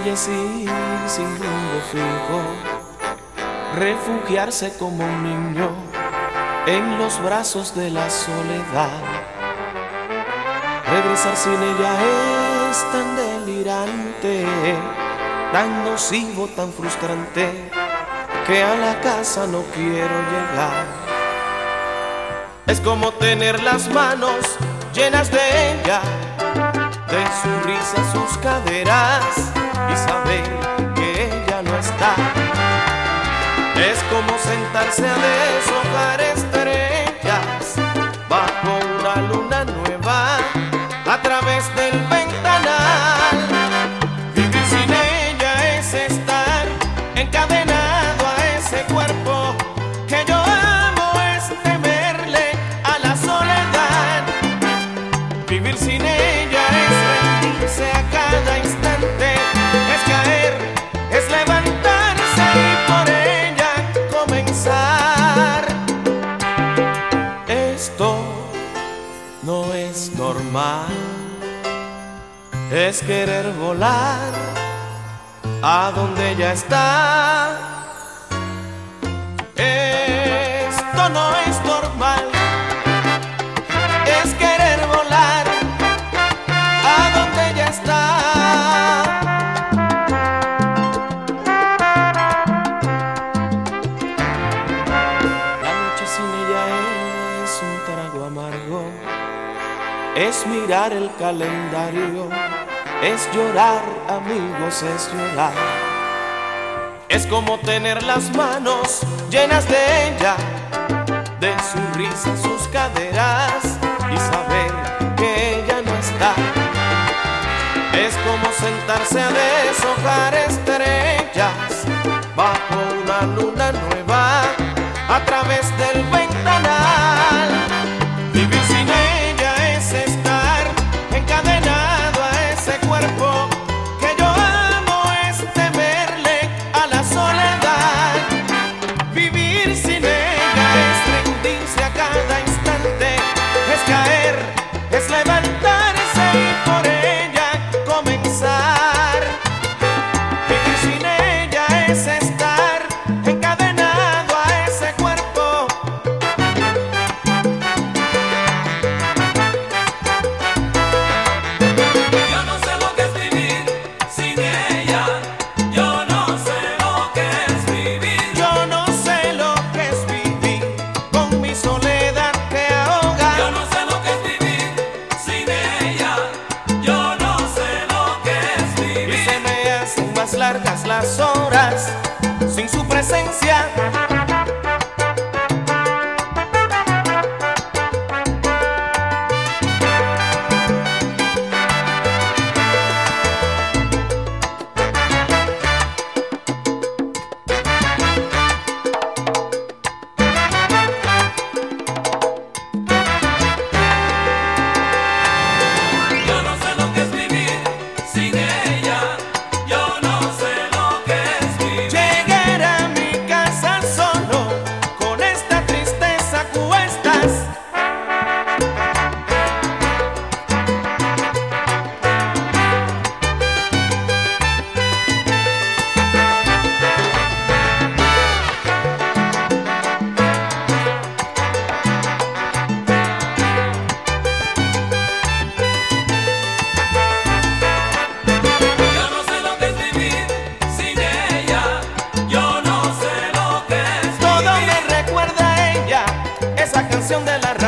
embellecer sin rumbo fijo, refugiarse como un niño en los brazos de la soledad. Regresar sin ella es tan delirante, tan nocivo, tan frustrante, que a la casa no quiero llegar. Es como tener las manos llenas de ella, de su risa, sus caderas, y saber que ella no está. Es como sentarse a deshojar estrellas bajo una luna nueva a través del ventanal. Vivir sin ella es estar encadenado a ese cuerpo que yo amo, es temerle a la soledad. Vivir sin ella es rendirse a cada instante, es caer, es levantarse y por ella comenzar. Esto no es normal, es querer volar a donde ella está. Esto no es normal, es querer volar a donde ella está. La noche sin ella es un trago amargo, es mirar el calendario, es llorar, amigos, es llorar. Es como tener las manos llenas de ella, de su risa, sus caderas, y saber que ella no está. Es como sentarse a deshojar estrellas bajo una luna nueva a través del ventanal. Vivir sin ella es estar encadenado a ese cuerpo que yo amo, es temerle a la soledad. Vivir sin ella es rendirse a cada instante, es caer, es levantarse y por ella comenzar. Vivir sin ella es estar encadenado a ese cuerpo. Yo no sé lo que es vivir sin ella. Yo no sé lo que es vivir. Yo no sé lo que es vivir con mi soledad que ahoga. Yo no sé lo que es vivir sin ella. Yo no sé lo que es Y vivir. se me hacen más largas las horas sin su presencia. Yo no sé lo que es vivir sin ella. Yo no sé lo que es vivir. Llegar a mi casa solo con esta tristeza a cuestas. Yo no sé lo que es vivir sin ella. Yo no sé lo que es Todo vivir. me recuerda a ella, esa canción de la